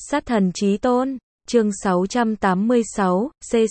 Sát thần chí tôn, chương 686,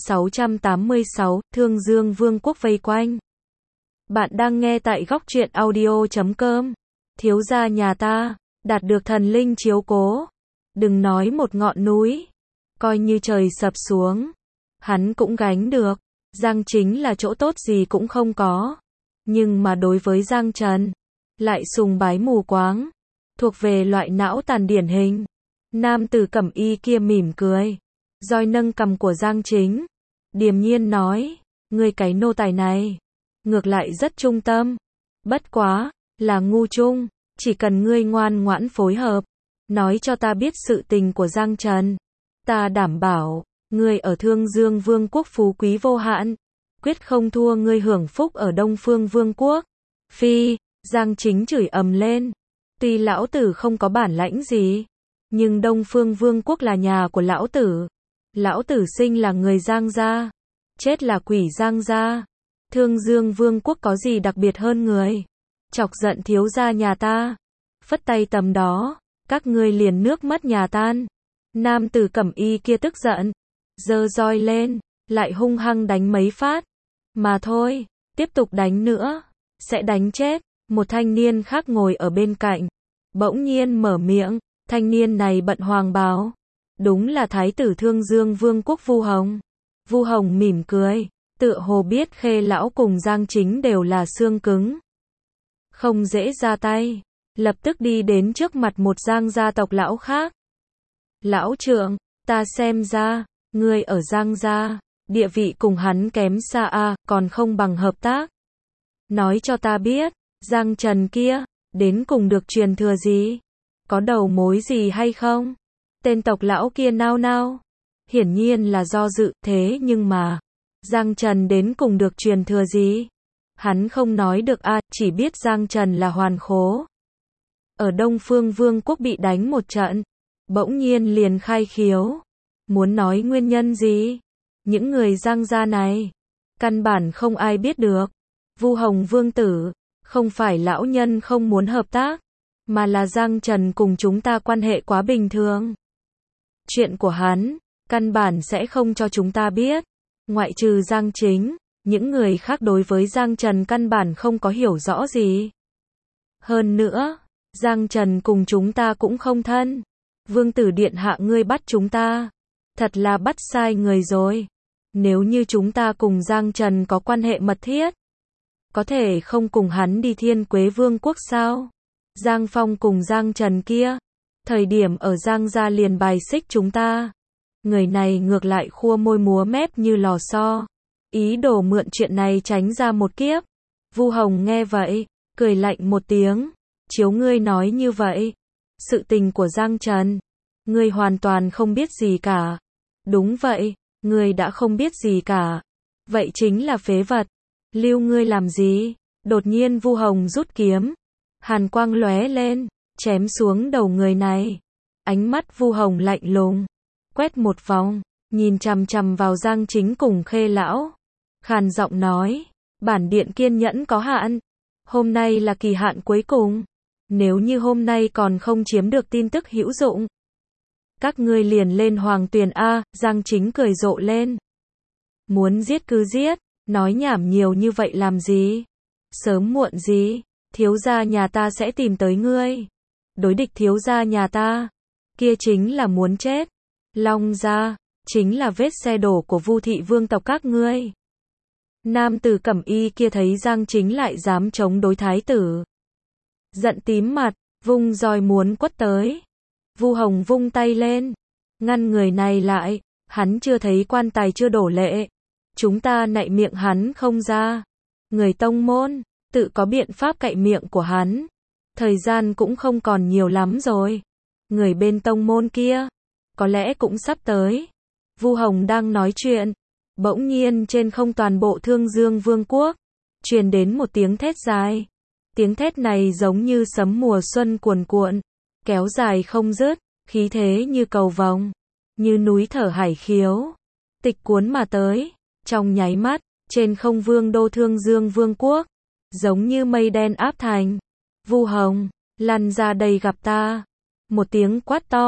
C686, Thương Dương Vương quốc vây quanh. Bạn đang nghe tại góc truyện audio.com. Thiếu gia nhà ta, đạt được thần linh chiếu cố. Đừng nói một ngọn núi, coi như trời sập xuống, hắn cũng gánh được. Giang Chính là chỗ tốt gì cũng không có. Nhưng mà đối với Giang Trần, lại sùng bái mù quáng, thuộc về loại não tàn điển hình. Nam tử cẩm y kia mỉm cười, roi nâng cằm của Giang Chính, điềm nhiên nói, ngươi cái nô tài này, ngược lại rất trung tâm, bất quá, là ngu trung, chỉ cần ngươi ngoan ngoãn phối hợp, nói cho ta biết sự tình của Giang Trần, ta đảm bảo, ngươi ở Thương Dương Vương quốc phú quý vô hạn, quyết không thua ngươi hưởng phúc ở Đông Phương Vương quốc. Phi, Giang Chính chửi ầm lên, tuy lão tử không có bản lãnh gì, nhưng Đông Phương Vương quốc là nhà của lão tử sinh là người Giang gia, chết là quỷ Giang gia, Thương Dương Vương quốc có gì đặc biệt hơn người, chọc giận thiếu gia nhà ta, phất tay tầm đó, các ngươi liền nước mắt nhà tan. Nam tử cẩm y kia tức giận, giơ roi lên, lại hung hăng đánh mấy phát, mà thôi, tiếp tục đánh nữa, sẽ đánh chết. Một thanh niên khác ngồi ở bên cạnh, bỗng nhiên mở miệng, thanh niên này bận hoàng bào, đúng là thái tử Thương Dương Vương quốc Vu Hồng. Vu Hồng mỉm cười, tựa hồ biết Khê lão cùng Giang Chính đều là xương cứng, không dễ ra tay, lập tức đi đến trước mặt một Giang gia tộc lão khác. Lão trượng, ta xem ra, ngươi ở Giang gia, địa vị cùng hắn kém xa a, còn không bằng hợp tác. Nói cho ta biết, Giang Trần kia, đến cùng được truyền thừa gì? Có đầu mối gì hay không? Tên tộc lão kia nao nao, hiển nhiên là do dự, thế nhưng mà, Giang Trần đến cùng được truyền thừa gì? Hắn không nói được a, chỉ biết Giang Trần là hoàn khố. Ở Đông Phương Vương quốc bị đánh một trận, bỗng nhiên liền khai khiếu. Muốn nói nguyên nhân gì? Những người Giang gia này, căn bản không ai biết được. Vu Hồng Vương tử, không phải lão nhân không muốn hợp tác, mà là Giang Trần cùng chúng ta quan hệ quá bình thường. Chuyện của hắn, căn bản sẽ không cho chúng ta biết. Ngoại trừ Giang Chính, những người khác đối với Giang Trần căn bản không có hiểu rõ gì. Hơn nữa, Giang Trần cùng chúng ta cũng không thân. Vương tử điện hạ ngươi bắt chúng ta, thật là bắt sai người rồi. Nếu như chúng ta cùng Giang Trần có quan hệ mật thiết, có thể không cùng hắn đi Thiên Quế Vương quốc sao? Giang Phong cùng Giang Trần kia, thời điểm ở Giang gia liền bài xích chúng ta. Người này ngược lại khua môi múa mép như lò xo, ý đồ mượn chuyện này tránh ra một kiếp. Vu Hồng nghe vậy, cười lạnh một tiếng, chiếu ngươi nói như vậy, sự tình của Giang Trần, ngươi hoàn toàn không biết gì cả. Đúng vậy, ngươi đã không biết gì cả, vậy chính là phế vật. Lưu ngươi làm gì? Đột nhiên Vu Hồng rút kiếm, hàn quang lóe lên, chém xuống đầu người này. Ánh mắt Vu Hồng lạnh lùng, quét một vòng, nhìn chằm chằm vào Giang Chính cùng Khê lão, khàn giọng nói, bản điện kiên nhẫn có hạn, hôm nay là kỳ hạn cuối cùng, nếu như hôm nay còn không chiếm được tin tức hữu dụng, các ngươi liền lên Hoàng Tuyền a. Giang Chính cười rộ lên, muốn giết cứ giết. Nói nhảm nhiều như vậy làm gì? Sớm muộn gì, thiếu gia nhà ta sẽ tìm tới ngươi. Đối địch thiếu gia nhà ta, kia chính là muốn chết. Long gia, chính là vết xe đổ của Vu thị vương tộc các ngươi. Nam tử cẩm y kia thấy Giang Chính lại dám chống đối thái tử, giận tím mặt, vung roi muốn quất tới. Vu Hồng vung tay lên, ngăn người này lại, hắn chưa thấy quan tài chưa đổ lệ. Chúng ta nạy miệng hắn không ra. Người tông môn, tự có biện pháp cạy miệng của hắn. Thời gian cũng không còn nhiều lắm rồi. Người bên tông môn kia, có lẽ cũng sắp tới. Vu Hồng đang nói chuyện, bỗng nhiên trên không toàn bộ Thương Dương Vương quốc, truyền đến một tiếng thét dài. Tiếng thét này giống như sấm mùa xuân cuồn cuộn, kéo dài không dứt, khí thế như cầu vồng, như núi thở hải khiếu, tịch cuốn mà tới. Trong nháy mắt, trên không vương đô Thương Dương Vương quốc, giống như mây đen áp thành. Vu Hồng, lăn ra đây gặp ta. Một tiếng quát to,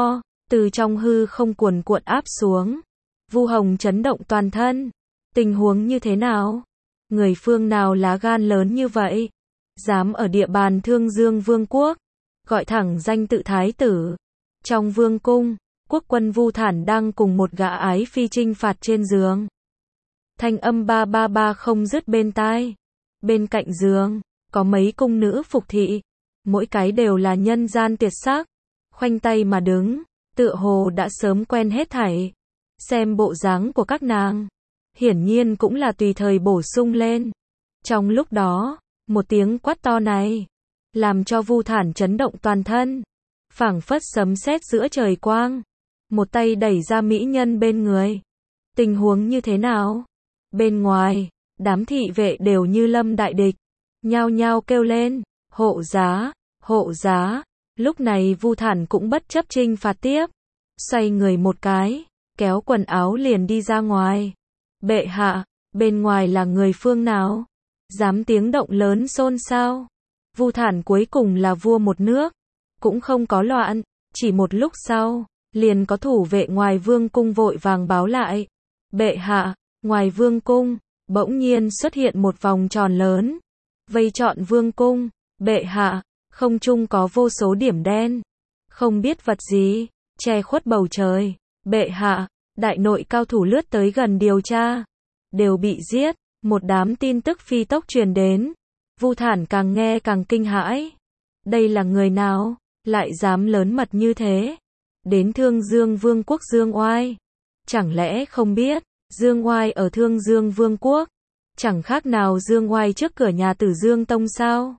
từ trong hư không cuồn cuộn áp xuống. Vu Hồng chấn động toàn thân. Tình huống như thế nào? Người phương nào lá gan lớn như vậy? Dám ở địa bàn Thương Dương Vương quốc, gọi thẳng danh tự thái tử. Trong vương cung, quốc quân Vu Thản đang cùng một gã ái phi chinh phạt trên giường. Thanh âm ba ba ba không dứt bên tai. Bên cạnh giường, có mấy cung nữ phục thị. Mỗi cái đều là nhân gian tuyệt sắc. Khoanh tay mà đứng, tựa hồ đã sớm quen hết thảy. Xem bộ dáng của các nàng, hiển nhiên cũng là tùy thời bổ sung lên. Trong lúc đó, một tiếng quát to này, làm cho Vu Thản chấn động toàn thân. Phảng phất sấm sét giữa trời quang. Một tay đẩy ra mỹ nhân bên người. Tình huống như thế nào? Bên ngoài, đám thị vệ đều như lâm đại địch. Nhao nhao kêu lên, hộ giá, hộ giá. Lúc này Vu Thản cũng bất chấp trinh phạt tiếp. Xoay người một cái, kéo quần áo liền đi ra ngoài. Bệ hạ, bên ngoài là người phương nào? Dám tiếng động lớn xôn xao. Vu Thản cuối cùng là vua một nước, cũng không có loạn. Chỉ một lúc sau, liền có thủ vệ ngoài vương cung vội vàng báo lại. Bệ hạ, ngoài vương cung, bỗng nhiên xuất hiện một vòng tròn lớn. Vây trọn vương cung. Bệ hạ, không trung có vô số điểm đen. Không biết vật gì, che khuất bầu trời. Bệ hạ, đại nội cao thủ lướt tới gần điều tra. Đều bị giết. Một đám tin tức phi tốc truyền đến. Vu Thản càng nghe càng kinh hãi. Đây là người nào, lại dám lớn mật như thế? Đến Thương Dương Vương quốc Dương Oai. Chẳng lẽ không biết, Dương Oai ở Thương Dương Vương quốc, chẳng khác nào Dương Oai trước cửa nhà Tử Dương Tông sao?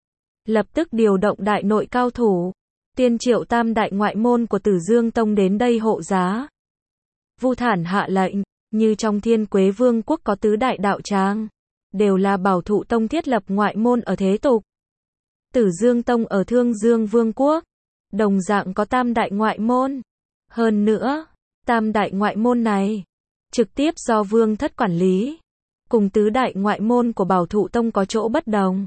Lập tức điều động đại nội cao thủ, tiên triệu tam đại ngoại môn của Tử Dương Tông đến đây hộ giá. Vu Thản hạ lệnh, như trong Thiên Quế Vương quốc có tứ đại đạo tràng, đều là Bảo Thụ Tông thiết lập ngoại môn ở thế tục. Tử Dương Tông ở Thương Dương Vương quốc, đồng dạng có tam đại ngoại môn. Hơn nữa, tam đại ngoại môn này, trực tiếp do Vương thất quản lý, cùng tứ đại ngoại môn của Bảo Thụ Tông có chỗ bất đồng.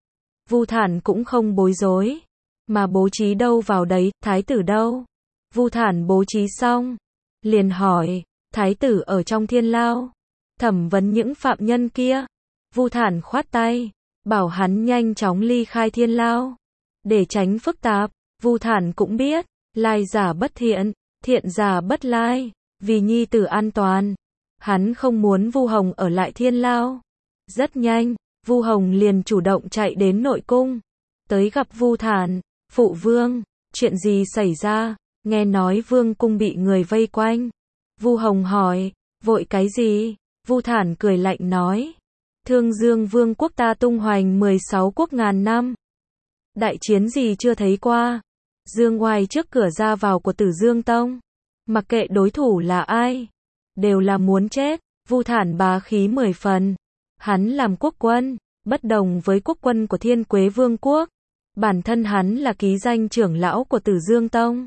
Vu Thản cũng không bối rối, mà bố trí đâu vào đấy, thái tử đâu? Vu Thản bố trí xong, liền hỏi, thái tử ở trong thiên lao, thẩm vấn những phạm nhân kia. Vu Thản khoát tay, bảo hắn nhanh chóng ly khai thiên lao, để tránh phức tạp. Vu Thản cũng biết, lai giả bất thiện, thiện giả bất lai, vì nhi tử an toàn, hắn không muốn Vu Hồng ở lại thiên lao. Rất nhanh, Vu Hồng liền chủ động chạy đến nội cung, tới gặp Vu Thản. Phụ vương, chuyện gì xảy ra? Nghe nói vương cung bị người vây quanh. Vu Hồng hỏi, vội cái gì? Vu Thản cười lạnh nói, Thương Dương Vương quốc ta tung hoành 16 quốc ngàn năm, đại chiến gì chưa thấy qua. Dương Oai trước cửa ra vào của Tử Dương Tông, mặc kệ đối thủ là ai, đều là muốn chết. Vu Thản bá khí 10 phần. Hắn làm quốc quân, bất đồng với quốc quân của Thiên Quế Vương quốc. Bản thân hắn là ký danh trưởng lão của Tử Dương Tông,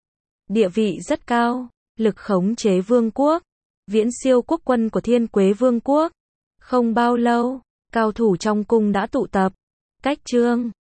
địa vị rất cao, lực khống chế vương quốc, viễn siêu quốc quân của Thiên Quế Vương quốc. Không bao lâu, cao thủ trong cung đã tụ tập. Cách Trương